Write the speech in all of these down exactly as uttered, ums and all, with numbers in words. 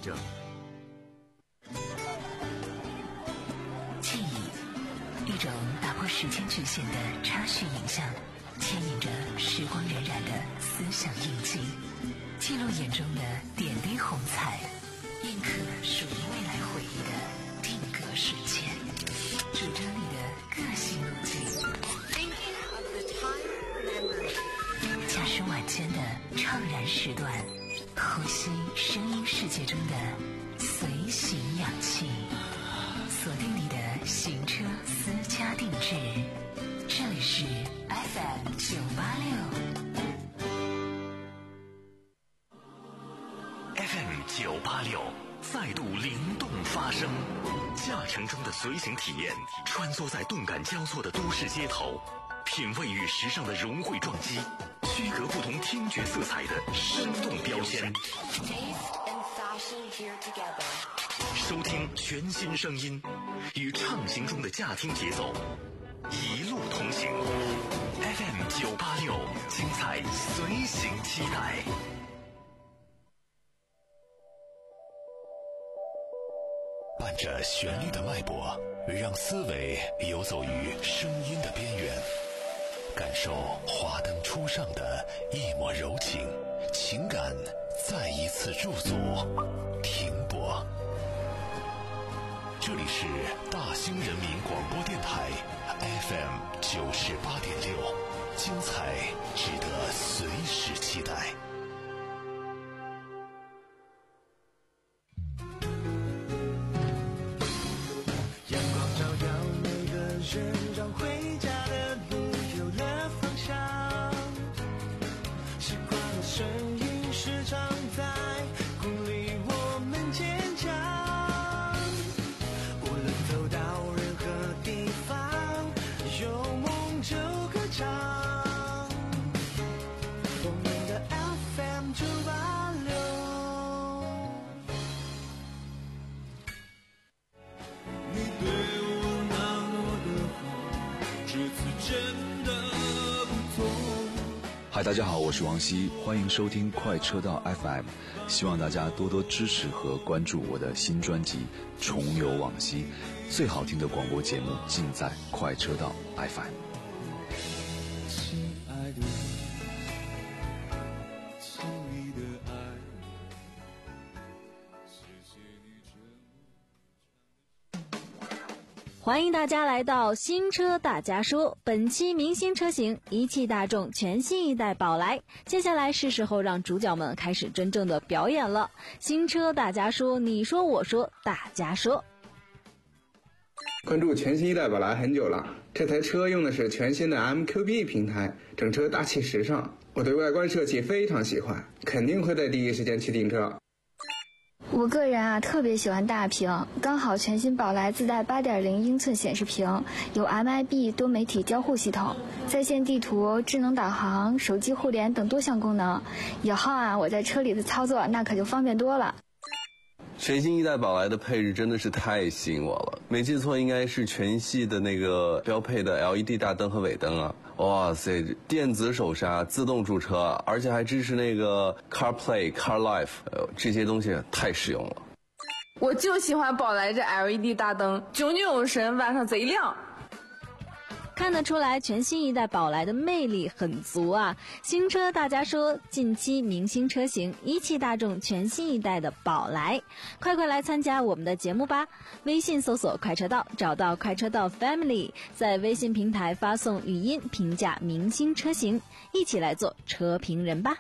着。 记忆，一种打破时间局限的插叙影像，牵引着时光荏苒的思想印记，记录眼中的点滴红彩，印刻属于未来回忆的定格瞬间，主张你的个性路径。驾驶晚间的怅然时段，呼吸声音世界中的随行氧气，锁定你的行车私家定制。这里是 F M 九八六 F M 九八六再度灵动发声，驾乘中的随行体验，穿梭在动感交错的都市街头，品味与时尚的融汇撞击，区隔不同听觉色彩的生动标签，收听全新声音，与畅行中的驾听节奏一路同行。 F M 九八六，精彩随行期待。伴着旋律的脉搏，让思维游走于声音的边缘，感受华灯初上的一抹柔情，情感再一次驻足停泊。这里是大兴人民广播电台 F M 九十八点六，精彩值得随时期待。 阳光照耀每个人，让回家的路有了方向。习惯的声音时常在鼓励我们坚强。无论走到任何地方，有梦就歌唱。我们的 F M 九八六。你对我那么的好，这次真的不错。 嗨，大家好，我是王希，欢迎收听快车道 F M， 希望大家多多支持和关注我的新专辑《重游往昔》，最好听的广播节目尽在快车道 F M。 亲爱的，亲密的爱，谢谢你这欢迎大家来到新车大家说，本期明星车型一汽大众全新一代宝来。接下来是时候让主角们开始真正的表演了。新车大家说，你说我说大家说。 关注全新一代宝来很久了，这台车用的是全新的 M Q B 平台，整车大气时尚，我对外观设计非常喜欢，肯定会在第一时间去订车。 我个人啊特别喜欢大屏，刚好全新宝来自带 八点零 英寸显示屏，有 M I B 多媒体交互系统，在线地图、智能导航、手机互联等多项功能，以后啊我在车里的操作那可就方便多了。 全新一代宝来的配置真的是太吸引我了，没记错应该是全系的那个标配的 L E D 大灯和尾灯啊，哇塞，电子手刹、自动驻车，而且还支持那个 CarPlay、Car Life， 呃，这些东西太实用了。 我就喜欢宝来这 L E D 大灯，炯炯有神，晚上贼亮。 看得出来全新一代宝来的魅力很足啊！新车大家说，近期明星车型一汽大众全新一代的宝来，快快来参加我们的节目吧！微信搜索快车道，找到快车道 Family， 在微信平台发送语音评价明星车型，一起来做车评人吧！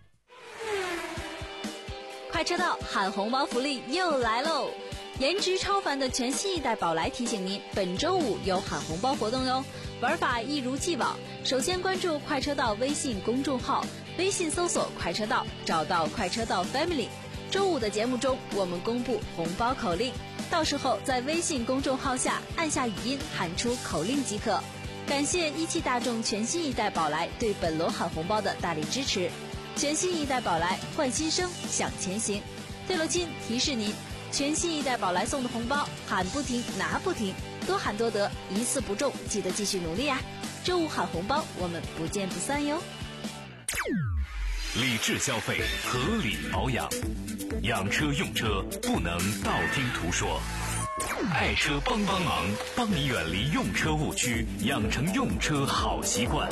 快车道喊红包福利又来喽！颜值超凡的全新一代宝来提醒您，本周五有喊红包活动哟！玩法一如既往，首先关注快车道微信公众号，微信搜索快车道，找到快车道 Family。周五的节目中，我们公布红包口令，到时候在微信公众号下按下语音喊出口令即可。感谢一汽大众全新一代宝来对本轮喊红包的大力支持。全新一代宝来，换新生，向前行。对了亲，提示您，全新一代宝来送的红包喊不停拿不停，多喊多得，一次不中记得继续努力啊！周五喊红包，我们不见不散哟。 理智消费，合理保养，养车用车不能道听途说。爱车帮帮忙，帮你远离用车误区，养成用车好习惯。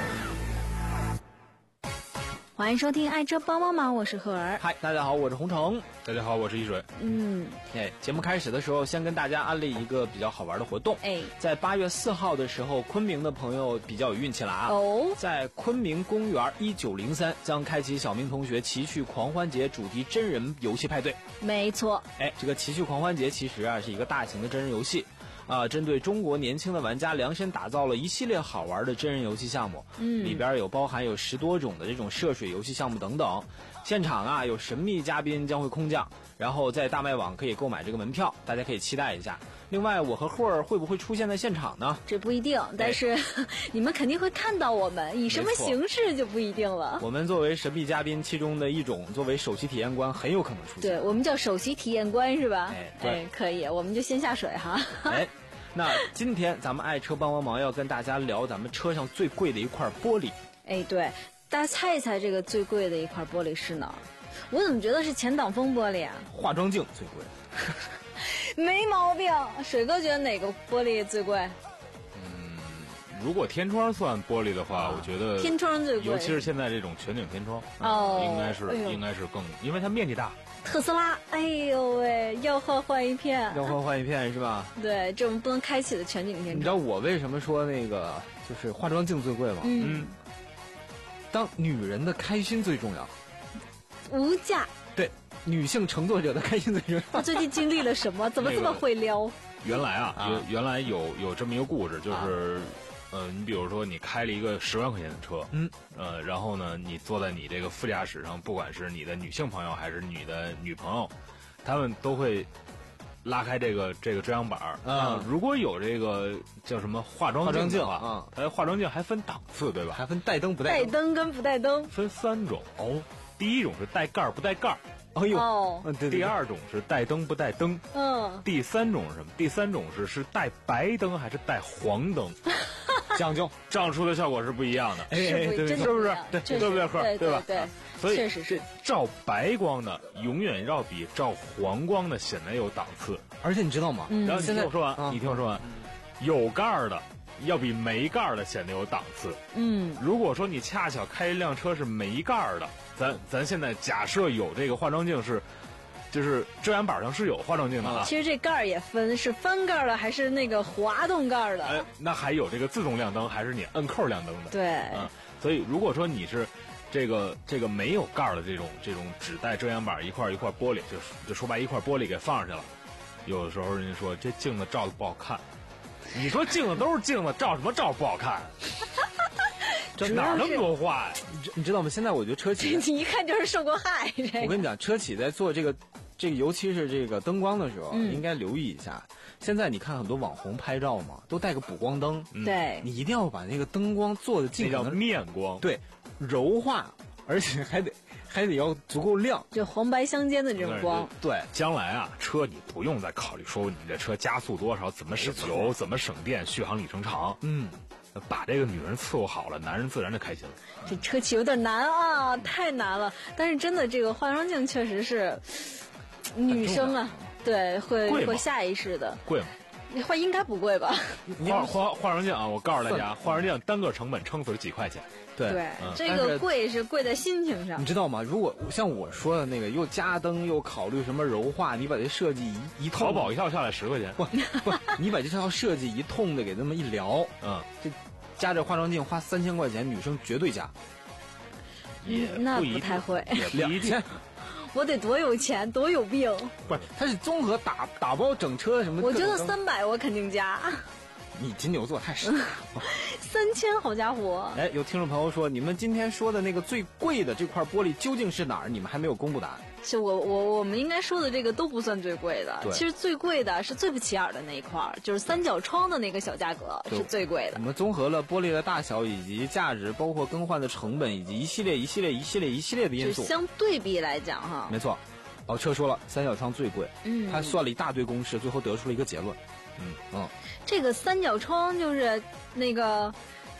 欢迎收听爱车帮帮忙，我是赫儿。 嗨，大家好，我是洪城。 大家好，我是一水。 嗯， 哎，节目开始的时候，先跟大家安利一个比较好玩的活动。 哎， 在八月四号的时候，昆明的朋友比较有运气了啊！ 哦， 在昆明公园一九零三将开启小明同学奇趣狂欢节主题真人游戏派对。 没错。 哎，这个奇趣狂欢节其实啊是一个大型的真人游戏。啊，针对中国年轻的玩家量身打造了一系列好玩的真人游戏项目， 嗯， 里边有包含有十多种的这种涉水游戏项目等等。现场啊有神秘嘉宾将会空降，然后在大麦网可以购买这个门票，大家可以期待一下。另外，我和霍儿会不会出现在现场呢？ 这不一定，但是、哎、你们肯定会看到我们，以什么形式就不一定了。 我们作为神秘嘉宾其中的一种，作为首席体验官很有可能出现。 对，我们叫首席体验官是吧？ 哎，对， 哎，可以，我们就先下水哈。 哎。那今天咱们爱车帮帮忙要跟大家聊咱们车上最贵的一块玻璃。 哎，对，大家猜一猜这个最贵的一块玻璃是哪儿？我怎么觉得是前挡风玻璃啊？ 化妆镜最贵。 没毛病。水哥觉得哪个玻璃最贵？ 嗯，如果天窗算玻璃的话，啊、我觉得天窗最贵， 尤其是现在这种全景天窗， 哦， 应该是、 哎、 应该是更，因为它面积大。 特斯拉，哎呦喂，要换换一片， 要换换一片是吧？ 对，这种不能开启的全景天窗。 你知道我为什么说那个就是化妆镜最贵吗？ 嗯， 当女人的开心最重要， 无价。 对，女性乘坐者的开心最重要。 他最近经历了什么？怎么这么会撩？ 那个、原来啊，啊原来有有这么一个故事，就是。啊呃，你比如说，你开了一个十万块钱的车， 嗯， 呃，然后呢，你坐在你这个副驾驶上，不管是你的女性朋友还是你的女朋友，他们都会拉开这个这个遮阳板儿。 嗯， 如果有这个叫什么化妆镜的话， 啊， 它化妆镜还分档次，对吧？ 还分带灯不带灯。带灯跟不带灯分三种哦。第一种是带盖儿不带盖儿。 哎呦， 哦， 对对对， 第二种是带灯不带灯， 嗯， 第三种是什么？第三种是是带白灯还是带黄灯？ 讲究， 照出的效果是不一样的， 哎，对对， 是不是？对，对不对？ 赫， 对吧？ 对， 所以确实是照白光的永远要比照黄光的显得有档次。 而且你知道吗？ 嗯、 然后你听我说完， 嗯、 你听我说完，有盖儿的要比没盖儿的显得有档次。 嗯， 如果说你恰巧开一辆车是没盖儿的，咱咱现在假设有这个化妆镜是。就是遮阳板上是有化妆镜的啊。 其实这盖儿也分是翻盖的还是那个滑动盖的。 哎，那还有这个自动亮灯还是你摁扣亮灯的？ 对， 嗯，所以如果说你是这个这个没有盖儿的这种这种只带遮阳板一块一块玻璃，就就说白一块玻璃给放上去了，有的时候人家说这镜子照的不好看，你说镜子都是镜子，照什么照不好看？这哪那么多话呀？ 你知你知道吗？现在我觉得车企， 你一看就是受过害。这个、 我跟你讲，车企在做这个，这个尤其是这个灯光的时候， 嗯、 应该留意一下。现在你看很多网红拍照嘛，都带个补光灯， 嗯、 对， 你一定要把那个灯光做的尽可能面光， 对，柔化，而且还得还得要足够亮， 就黄白相间的这种光。 对，将来啊，车你不用再考虑说你这车加速多少，怎么省油，怎么省电，续航里程长， 嗯。 把这个女人伺候好了，男人自然就开心了。 这车企有点难啊，太难了。但是真的，这个化妆镜确实是女生啊，对，会会下意识的。 贵吗？ 化应该不贵吧？ 化化化妆镜啊，我告诉大家，化妆镜单个成本撑死是几块钱。 对， 对嗯、这个贵是贵在心情上。 你知道吗？如果像我说的那个，又加灯又考虑什么柔化，你把这设计一一淘宝一套下来十块钱。 不不，你把这套设计一通的给那么一聊， 嗯， 这加这化妆镜花三千块钱，女生绝对加。 也那不太会， 两千。 我得多有钱，多有病。 不是，它是综合打打包整车什么。 我觉得三百我肯定加。 你金牛座太傻了。 三千，好家伙！ 哎，有听众朋友说，你们今天说的那个最贵的这块玻璃究竟是哪儿？你们还没有公布答案。 是我我我们应该说的这个都不算最贵的，其实最贵的是最不起眼的那一块，就是三角窗的那个小价格是最贵的。 我们综合了玻璃的大小以及价值，包括更换的成本以及一系列一系列一系列一系列的因素。 相对比来讲哈， 没错。老车说了，三角窗最贵， 嗯， 他算了一大堆公式，最后得出了一个结论。嗯嗯， 这个三角窗就是那个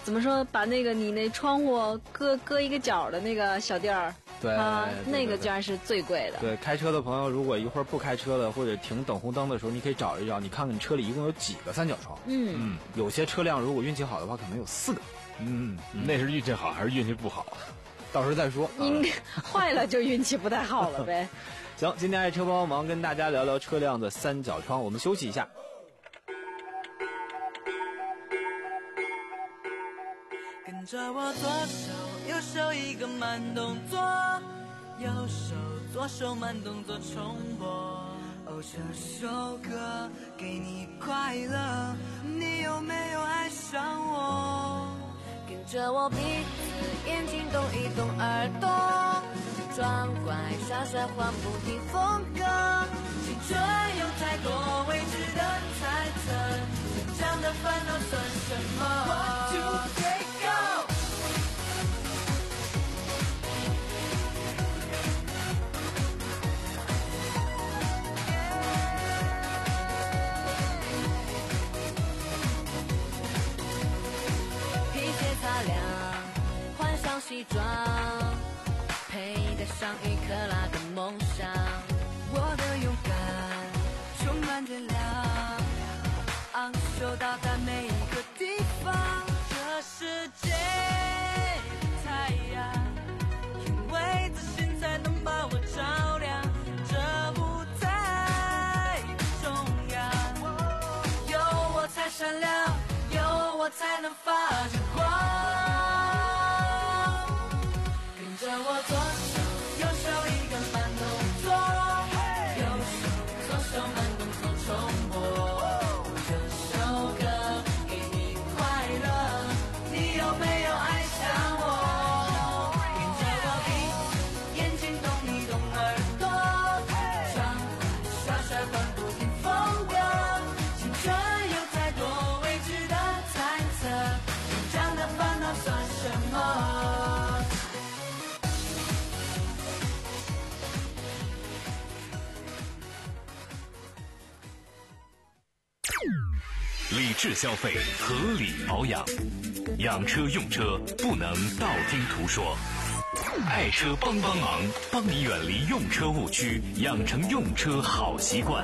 怎么说，把那个你那窗户搁搁一个角的那个小垫儿， 对啊， 对对那个居然是最贵的。 对，开车的朋友，如果一会儿不开车了，或者停等红灯的时候，你可以找一找，你看看你车里一共有几个三角窗。 嗯嗯，有些车辆如果运气好的话，可能有四个。 嗯，那是运气好还是运气不好？ 到时候再说。 应该坏了就运气不太好了呗。 行，今天爱车帮忙跟大家聊聊车辆的三角窗，我们休息一下。 跟着我左手右手一个慢动作，右手左手慢动作重播。哦，这首歌给你快乐，你有没有爱上我？跟着我鼻子眼睛动一动耳朵，装乖耍帅换不停风格，青春有太多未知的猜测，成长的烦恼算什么 ？One two three go。擦亮，换上西装，佩戴上一克拉的梦想。我的勇敢充满着量，昂首到达每一个地方。这世界的太阳，因为自信才能把我照亮。这舞台的中央，有我才闪亮，有我才能发着光。跟着我左手右手一个慢动作，右手左手慢动作重播。这首歌给你快乐，你有没有爱上我？跟着我鼻子眼睛动一动耳朵，装乖耍帅换不停风格，青春有太多未知的猜测，成长的烦恼算什么？ 理智消费，合理保养，养车用车不能道听途说。爱车帮帮忙，帮你远离用车误区，养成用车好习惯。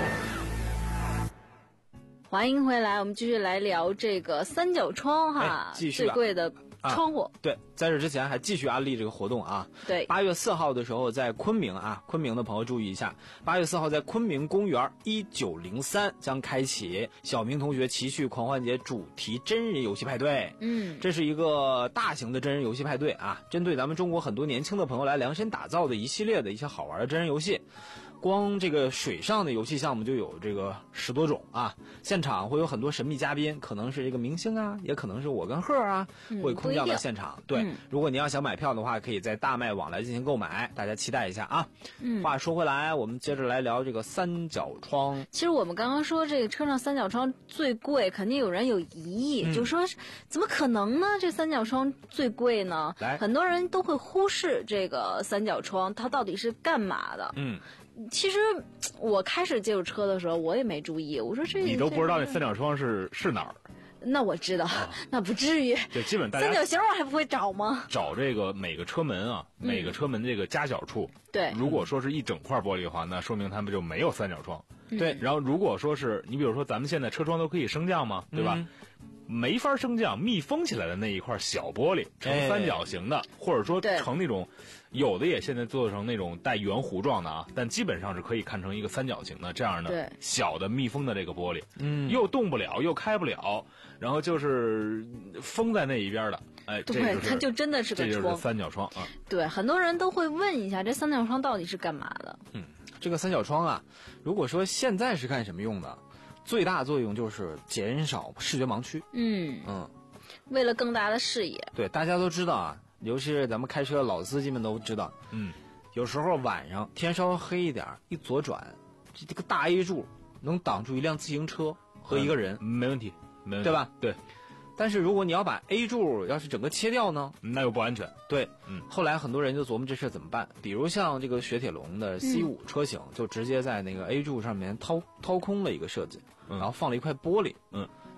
欢迎回来，我们继续来聊这个三角窗哈， 哎、继续最贵的窗户、 啊。对，在这之前还继续安利这个活动啊。 对， 八月四号的时候在昆明啊，昆明的朋友注意一下，八月四号在昆明公园一九零三将开启小明同学奇趣狂欢节主题真人游戏派对。 嗯， 这是一个大型的真人游戏派对啊，针对咱们中国很多年轻的朋友来量身打造的一系列的一些好玩的真人游戏。光这个水上的游戏项目就有这个十多种啊，现场会有很多神秘嘉宾，可能是这个明星啊，也可能是我跟贺啊， 嗯、 会空降到现场。对、 嗯， 如果你要想买票的话，可以在大麦网来进行购买，大家期待一下啊。 嗯， 话说回来，我们接着来聊这个三角窗。 其实我们刚刚说这个车上三角窗最贵，肯定有人有疑义，嗯、就说怎么可能呢？这三角窗最贵呢？ 来， 很多人都会忽视这个三角窗，它到底是干嘛的？ 嗯。 其实我开始接触车的时候，我也没注意。我说这你都不知道那三角窗是是哪儿？ 那我知道， 啊、 那不至于。 对，基本大家三角形我还不会找吗？ 找这个每个车门啊， 嗯、 每个车门这个夹角处。 对。 如果说是一整块玻璃的话，那说明他们就没有三角窗。 嗯、 对。 然后如果说是你比如说咱们现在车窗都可以升降嘛，对吧？ 嗯没法升降，密封起来的那一块小玻璃呈三角形的， 哎、 或者说成那种，有的也现在做成那种带圆弧状的啊，但基本上是可以看成一个三角形的这样的小的密封的这个玻璃， 嗯， 又动不了又开不了，然后就是封在那一边的，哎， 对， 这就是、 它就真的是个窗， 这就是三角窗啊。 对，很多人都会问一下，这三角窗到底是干嘛的？ 嗯，这个三角窗啊，如果说现在是干什么用的？最大作用就是减少视觉盲区。 嗯嗯， 为了更大的视野。 对，大家都知道啊，尤其是咱们开车的老司机们都知道。 嗯， 有时候晚上天稍微黑一点，一左转，这个大 A 柱能挡住一辆自行车和一个人， 嗯、没问题，没问题， 对吧？ 对。 但是如果你要把 A 柱要是整个切掉呢， 那又不安全。 对， 嗯。 后来很多人就琢磨这事怎么办，比如像这个雪铁龙的 C 五 车型，嗯、就直接在那个 A 柱上面掏掏空了一个设计， 嗯、 然后放了一块玻璃， 嗯，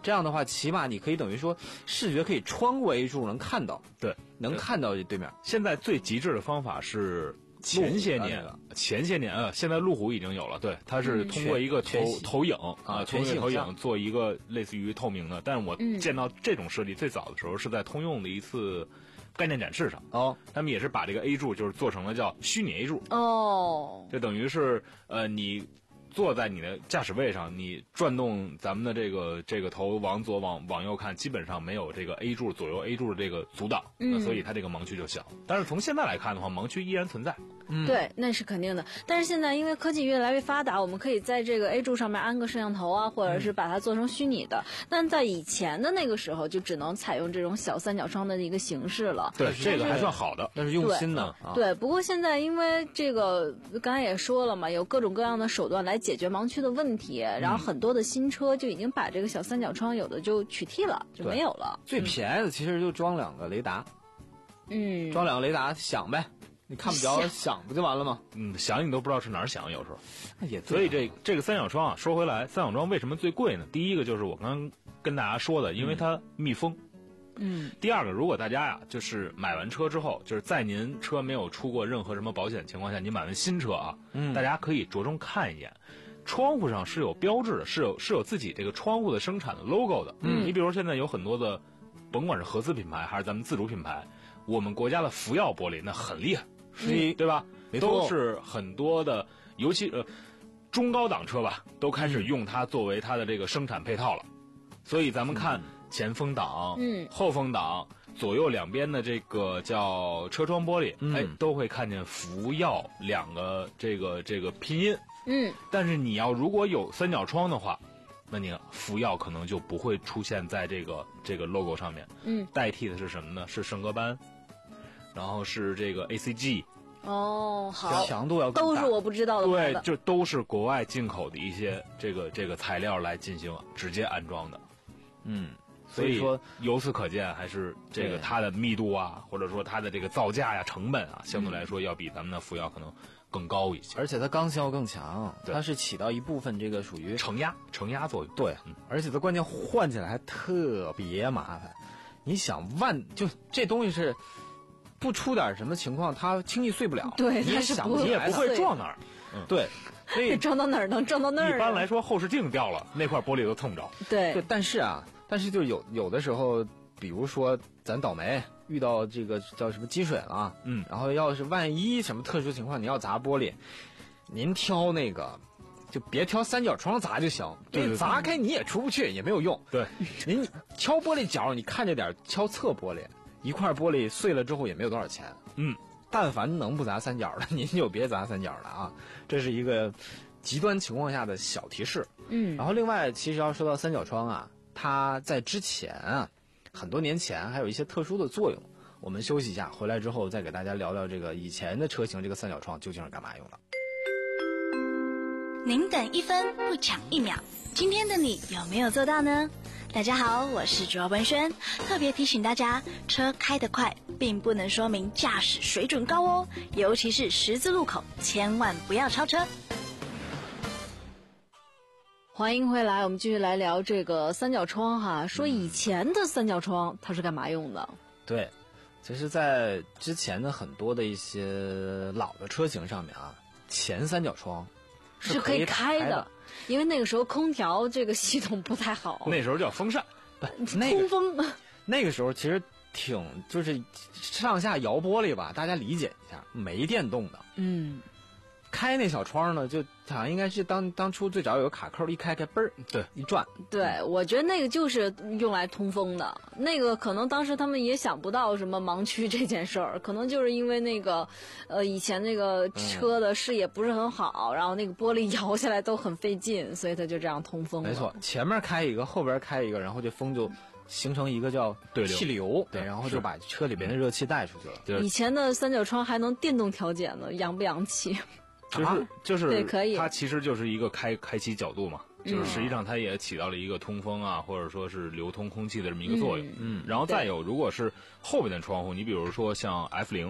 这样的话，起码你可以等于说视觉可以穿过 A 柱能看到， 对， 能看到对面。 现在最极致的方法是前些年，前些年呃，现在路虎已经有了，对，它是通过一个投、嗯、投影啊，通过投影做一个类似于透明的。但是我见到这种设计最早的时候是在通用的一次概念展示上哦， 他们也是把这个 A 柱就是做成了叫虚拟 A 柱哦， 就等于是呃你。坐在你的驾驶位上，你转动咱们的这个这个头往左往往右看，基本上没有这个 A 柱左右 A 柱的这个阻挡，嗯，所以它这个盲区就小。但是从现在来看的话，盲区依然存在。 嗯，对，那是肯定的。但是现在因为科技越来越发达，我们可以在这个 A 柱上面安个摄像头啊，或者是把它做成虚拟的。嗯、但在以前的那个时候，就只能采用这种小三角窗的一个形式了。 对，这个还算好的， 那是用心的。 对，啊、对，不过现在因为这个刚才也说了嘛，有各种各样的手段来解决盲区的问题，然后很多的新车就已经把这个小三角窗有的就取缔了，就没有了。 最便宜的其实就装两个雷达， 嗯， 装两个雷达响呗。你看不着响不就完了吗？ 嗯，响你都不知道是哪儿响，有时候。 也所以这这个三角窗啊，说回来，三角窗为什么最贵呢？第一个就是我刚刚跟大家说的，因为它密封。 嗯。 第二个，如果大家呀，就是买完车之后，就是在您车没有出过任何什么保险情况下，你买完新车啊，嗯，大家可以着重看一眼，窗户上是有标志的，是有是有自己这个窗户的生产的 logo 的。嗯。你比如现在有很多的，甭管是合资品牌还是咱们自主品牌，我们国家的福耀玻璃那很厉害。 是， 对吧？都是很多的，尤其呃中高档车吧，都开始用它作为它的这个生产配套了。所以咱们看前风挡、 嗯， 后风挡左右两边的这个叫车窗玻璃， 嗯、 哎，都会看见福耀两个这个这个拼音。 嗯， 但是你要如果有三角窗的话，那你福耀可能就不会出现在这个这个 logo 上面。 嗯， 代替的是什么呢？是升格班。然后是这个 A C G， 哦，好， 强度要更大， 都是我不知道的。 对，就都是国外进口的一些这个这个材料来进行直接安装的。 嗯， 所以说由此可见，还是这个它的密度啊，或者说它的这个造价呀、成本啊，相对来说要比咱们的福耀可能更高一些。 而且它刚性要更强，它是起到一部分这个属于承压承压作用。 对，嗯、而且它关键换起来还特别麻烦。你想万就这东西是。不出点什么情况，它轻易碎不了。 对， 你也想你也不会撞哪儿。 嗯，对，所以撞到哪儿能撞到那儿。 一般来说，后视镜掉了，那块玻璃都蹭不着。 对， 对，但是啊，但是就是有有的时候，比如说咱倒霉遇到这个叫什么积水了， 嗯， 然后要是万一什么特殊情况，你要砸玻璃，您挑那个。就别挑三角窗砸就行， 对， 砸开你也出不去，也没有用。 对， 您敲玻璃角，你看着点，敲侧玻璃。一块玻璃碎了之后也没有多少钱， 嗯， 但凡能不砸三角的，您就别砸三角了啊！这是一个极端情况下的小提示， 嗯。 然后另外，其实要说到三角窗啊，它在之前啊，很多年前还有一些特殊的作用。我们休息一下，回来之后再给大家聊聊这个以前的车型，这个三角窗究竟是干嘛用的。 您等一分不抢一秒，今天的你有没有做到呢？大家好，我是卓文萱，特别提醒大家，车开得快并不能说明驾驶水准高哦，尤其是十字路口，千万不要超车。 欢迎回来，我们继续来聊这个三角窗哈。说以前的三角窗它是干嘛用的？ 对，其实在之前的很多的一些老的车型上面啊，前三角窗是可以开的。因为那个时候空调这个系统不太好， 那时候叫风扇， 那个、 通风。 那个时候其实挺就是上下摇玻璃吧，大家理解一下，没电动的。 嗯， 开那小窗呢，就好像应该是当当初最早有个卡扣，一开开嘣儿， 对， 一转。 对，我觉得那个就是用来通风的。那个可能当时他们也想不到什么盲区这件事儿，可能就是因为那个，呃，以前那个车的视野不是很好，嗯、然后那个玻璃摇下来都很费劲，所以他就这样通风了。 没错，前面开一个，后边开一个，然后这风就形成一个叫气流， 对， 然后就把车里边的热气带出去了。 对， 以前的三角窗还能电动调节呢，洋不洋气？ 就是就是， 对，可以。 它其实就是一个开开启角度嘛，就是实际上它也起到了一个通风啊，或者说是流通空气的这么一个作用。 嗯， 然后再有，如果是后边的窗户，你比如说像 F 零，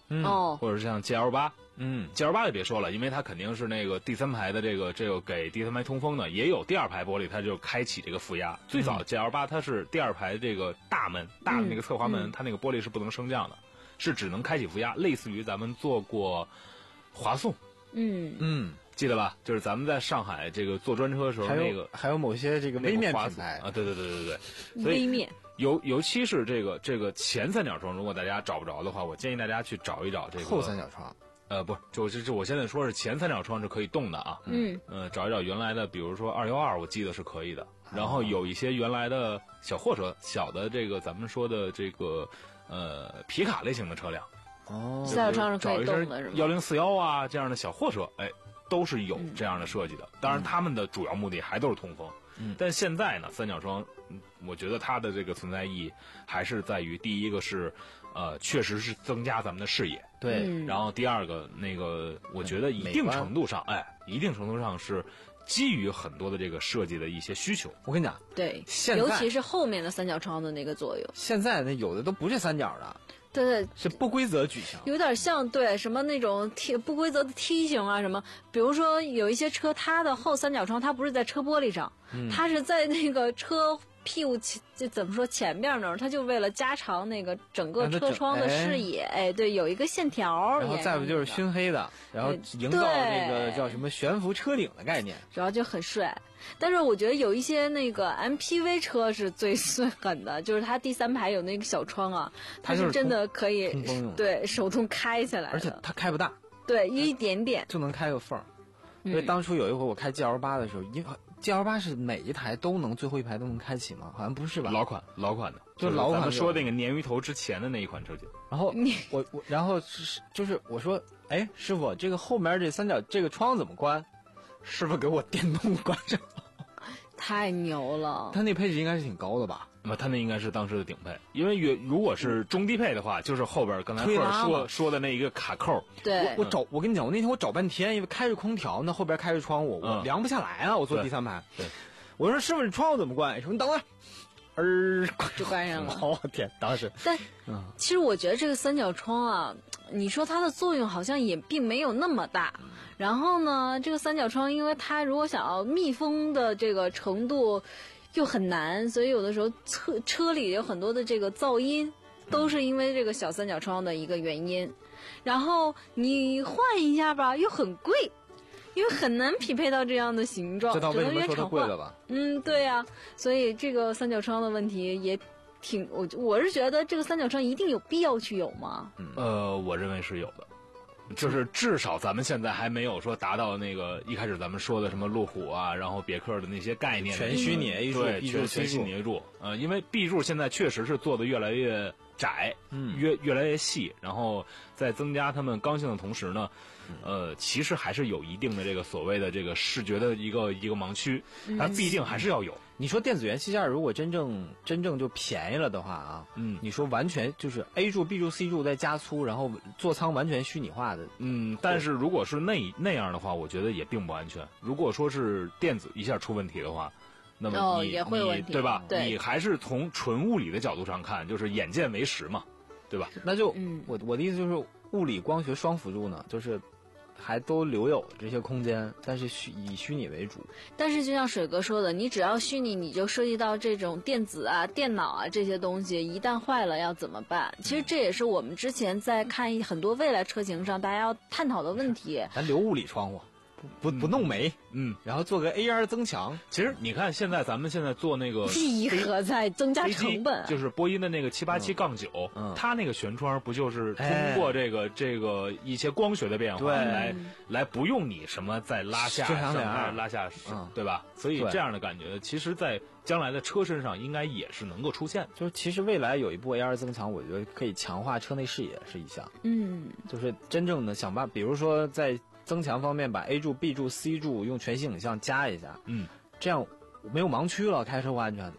嗯， 哦， 或者是像 G L 八。 嗯 ，G L 八就别说了，因为它肯定是那个第三排的这个这个给第三排通风的，也有第二排玻璃，它就开启这个负压。最早的 G L 八它是第二排这个大门大的那个侧滑门， 嗯、 它那个玻璃是不能升降的，是只能开启负压，类似于咱们做过华颂。 嗯嗯， 记得吧？就是咱们在上海这个坐专车的时候，那个还有某些这个微面品牌啊，对对对对对，所以微面。 尤尤其是这个这个前三角窗，如果大家找不着的话，我建议大家去找一找这个后三角窗。 呃，不，就就就我现在说是前三角窗是可以动的啊。 嗯。 呃，找一找原来的，比如说二幺二，我记得是可以的。然后有一些原来的小货车，小的这个咱们说的这个呃皮卡类型的车辆。 哦。 三角窗是可以动的，是吗？ 幺零四幺啊这样的小货车，哎，都是有这样的设计的。嗯、当然，他们的主要目的还都是通风。 嗯。 但现在呢，三角窗，我觉得它的这个存在意义还是在于，第一个是。呃，确实是增加咱们的视野， 对。 嗯、 然后第二个，那个我觉得一定程度上，哎，一定程度上是基于很多的这个设计的一些需求。 我跟你讲， 对， 现在尤其是后面的三角窗的那个作用。 现在呢，有的都不是三角的， 对对， 是不规则矩形， 有点像对什么那种梯不规则的梯形啊什么。比如说有一些车，它的后三角窗它不是在车玻璃上， 嗯、 它是在那个车。屁股前就怎么说前面那儿，它就为了加长那个整个车窗的视野，哎, 哎，对，有一个线条。 然后再不就是熏黑的，然后营造这个叫什么悬浮车顶的概念， 主要就很帅。但是我觉得有一些那个 M P V 车是最最狠的，就是它第三排有那个小窗啊，它是真的可以对手动开起来的， 而且它开不大， 对，一点点就能开个缝儿。 因为当初有一回我开 G L 八的时候，因为 G L 八是每一台都能最后一排都能开启吗？好像不是吧？ 老款老款的， 就是老款。 咱们说那个鲶鱼头之前的那一款车型。 然后我我然后是就是我说，哎，师傅，这个后面这三角这个窗怎么关？师傅给我电动关上。 太牛了！ 它那配置应该是挺高的吧？ 那么它那应该是当时的顶配，因为如果是中低配的话，就是后边刚才赫尔说说的那一个卡扣。 对， 我我找我跟你讲，我那天我找半天，因为开着空调，那后边开着窗户，我量不下来啊！我坐第三排。 对， 我说师傅，这窗户怎么关？说你等会儿。呃， 就关上了。 我天，当时。 但其实我觉得这个三角窗啊，你说它的作用好像也并没有那么大。然后呢，这个三角窗，因为它如果想要密封的这个程度又很难，所以有的时候车车里有很多的这个噪音，都是因为这个小三角窗的一个原因。然后你换一下吧，又很贵。因为很难匹配到这样的形状， 知道为什么说它贵了吧？ 嗯，对呀、啊，所以这个三角窗的问题也挺，我我是觉得这个三角窗一定有必要去有吗？ 嗯、呃，我认为是有的，就是至少咱们现在还没有说达到那个一开始咱们说的什么路虎啊，然后别克的那些概念， 全虚拟 A 柱， 对，全全虚拟 A 柱，呃，因为 B 柱现在确实是做的越来越窄， 嗯， 越越来越细，然后在增加它们刚性的同时呢。呃，其实还是有一定的这个所谓的这个视觉的一个一个盲区，它必定还是要有。 你说电子元器件如果真正真正就便宜了的话啊， 嗯， 你说完全就是 A 柱、B 柱、C 柱再加粗，然后座舱完全虚拟化的， 嗯，但是如果是那那样的话，我觉得也并不安全。如果说是电子一下出问题的话，那么你、 哦、也会有问题， 对吧？ 对， 你还是从纯物理的角度上看，就是眼见为实嘛，对吧？ 那就， 嗯， 我我的意思就是物理光学双辅助呢，就是。还都留有这些空间，但是虚以虚拟为主。 但是就像水哥说的，你只要虚拟，你就涉及到这种电子啊、电脑啊这些东西，一旦坏了要怎么办？其实这也是我们之前在看很多未来车型上大家要探讨的问题。 咱留物理窗户。不不弄没， 嗯， 然后做个 A R 增强。 其实你看，现在咱们现在做那个意义何在？增加成本， 就是波音的那个七八七杠九，它那个舷窗不就是通过这个、哎、这个一些光学的变化来来不用你什么再拉下上来拉下， 嗯， 对吧？所以这样的感觉，其实在将来的车身上应该也是能够出现。 就是其实未来有一部 A R 增强，我觉得可以强化车内视野是一项， 嗯， 就是真正的想办法，比如说在。增强方面，把 A 柱、B 柱、C 柱用全息影像加一下， 嗯， 这样没有盲区了，开车会安全很多。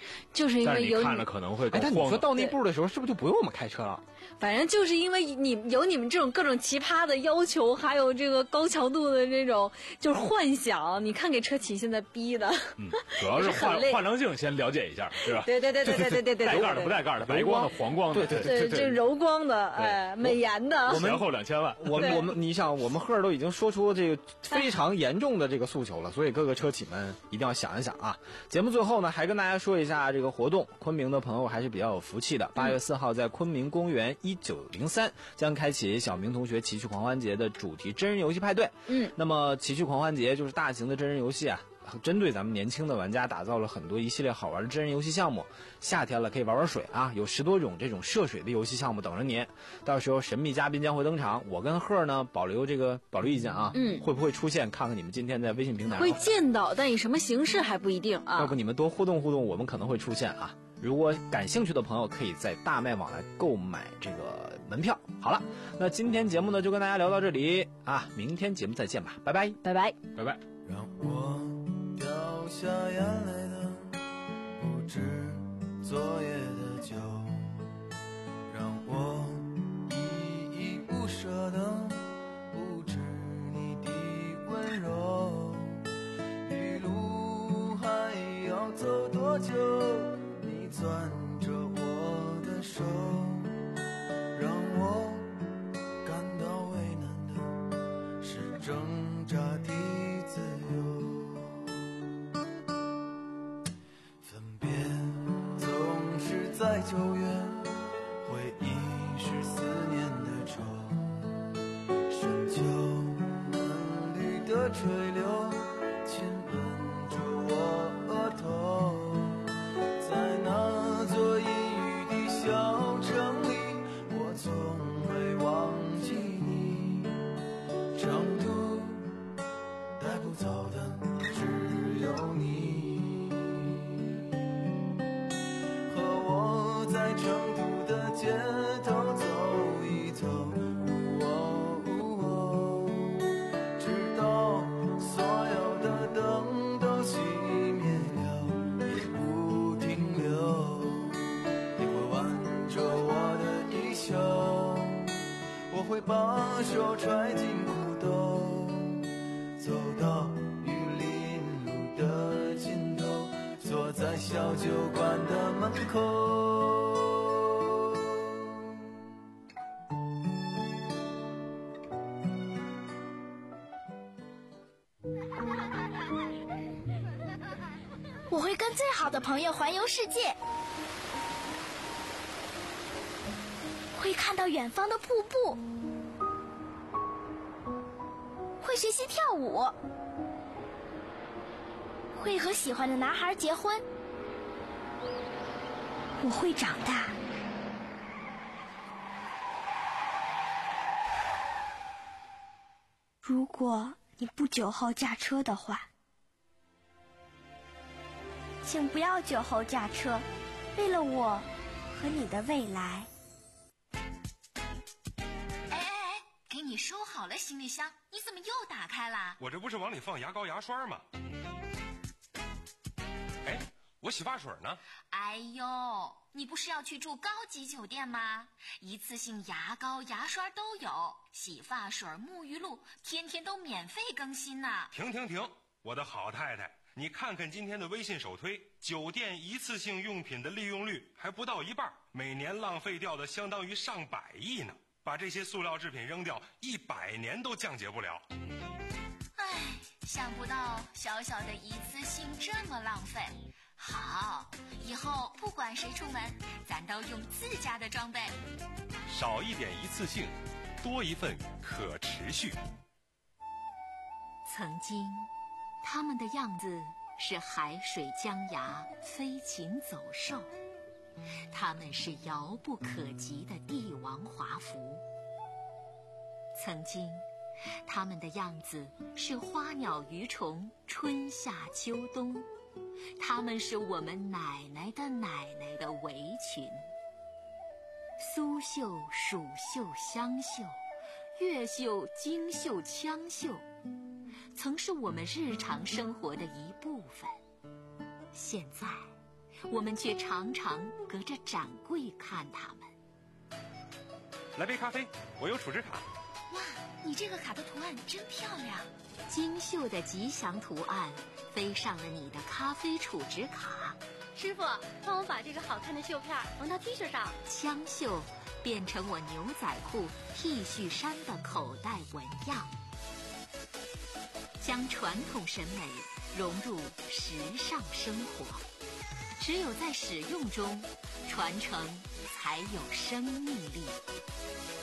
就是因为有但是你看了可能会更哎，但你慌说到那步的时候，是不是就不用我们开车了？ 反正就是因为你有你们这种各种奇葩的要求，还有这个高强度的这种就是幻想，你看给车企现在逼的。 嗯，主要是换换棱镜先了解一下，是吧？ 对对对对对对对对， 带盖的不带盖的，白光的黄光的， 对对对对，这柔光的，哎，美颜的， 我们前后两千万。 我们我们，你想，我们赫尔都已经说出这个非常严重的这个诉求了，所以各个车企们一定要想一想啊。节目最后呢，还跟大家说一下这个活动，昆明的朋友还是比较有福气的。八月四号在昆明公园一九零三将开启小明同学奇趣狂欢节的主题真人游戏派对。 嗯， 那么奇趣狂欢节就是大型的真人游戏啊。针对咱们年轻的玩家打造了很多一系列好玩的真人游戏项目，夏天了可以玩玩水啊，有十多种这种涉水的游戏项目等着您。到时候神秘嘉宾将会登场，我跟赫呢保留这个保留意见啊， 嗯， 会不会出现？看看你们今天在微信平台会见到，但以什么形式还不一定啊。 要不你们多互动互动，我们可能会出现啊。如果感兴趣的朋友，可以在大麦网来购买这个门票。好了，那今天节目呢就跟大家聊到这里啊，明天节目再见吧，拜拜， 拜拜， 拜拜。 让我掉下眼泪的不止昨夜的酒，让我依依不舍的不止你的温柔。一路还要走多久？你攥着我的手，让我感到为难的是挣扎的自由。分别总是在九月，回忆是思念的愁，深秋嫩绿的垂柳亲吻着我额头，在那座阴雨的小城里，我从未忘记你，长途带不走的只有你，和我在成都的街头走一走，哦哦，直到所有的灯都熄灭了也不停留，你会挽着我的衣袖，我会把手揣进裤兜，走到玉林路的尽头，坐在小酒馆的门口。 我会跟最好的朋友环游世界，会看到远方的瀑布，会学习跳舞，会和喜欢的男孩结婚。我会长大。如果你不久后驾车的话，请不要酒后驾车，为了我和你的未来。 哎哎哎，给你收好了行李箱，你怎么又打开了？ 我这不是往里放牙膏牙刷吗？哎，我洗发水呢？ 哎呦，你不是要去住高级酒店吗？一次性牙膏牙刷都有，洗发水沐浴露天天都免费更新呢。 停停停，我的好太太，你看看今天的微信首推，酒店一次性用品的利用率还不到一半，每年浪费掉的相当于上百亿呢。把这些塑料制品扔掉，一百年都降解不了。 唉，想不到小小的一次性这么浪费。好，以后不管谁出门，咱都用自家的装备。 少一点一次性，多一份可持续。 曾经他们的样子是海水江崖，飞禽走兽，他们是遥不可及的帝王华服。曾经他们的样子是花鸟鱼虫，春夏秋冬，他们是我们奶奶的奶奶的围裙。苏绣、蜀绣、湘绣、越绣、京绣、羌绣，曾是我们日常生活的一部分。现在我们却常常隔着展柜看它们。 来杯咖啡，我有储值卡。 哇，你这个卡的图案真漂亮！ 精绣的吉祥图案飞上了你的咖啡储值卡。 师傅，帮我把这个好看的绣片缝到 T 恤上。 枪绣变成我牛仔裤、T 恤衫的口袋纹样，将传统审美融入时尚生活。只有在使用中，传承才有生命力。